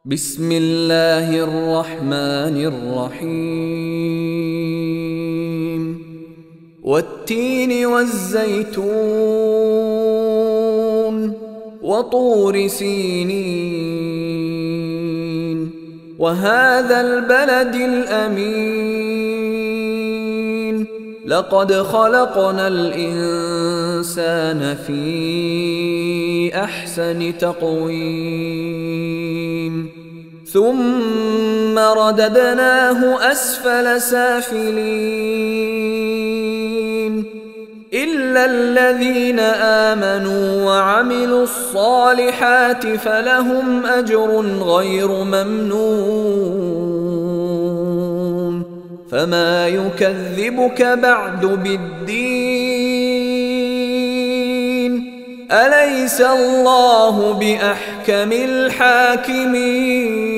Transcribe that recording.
بسم الله الرحمن الرحيم والتين والزيتون وطور سينين وهذا البلد الأمين لقد خلقنا الإنسان في أحسن تقويم ثم رددناه أسفل سافلين إلا الذين آمنوا وعملوا الصالحات فلهم أجر غير ممنون فما يكذبك بعد بالدين أليس الله بأحكم الحاكمين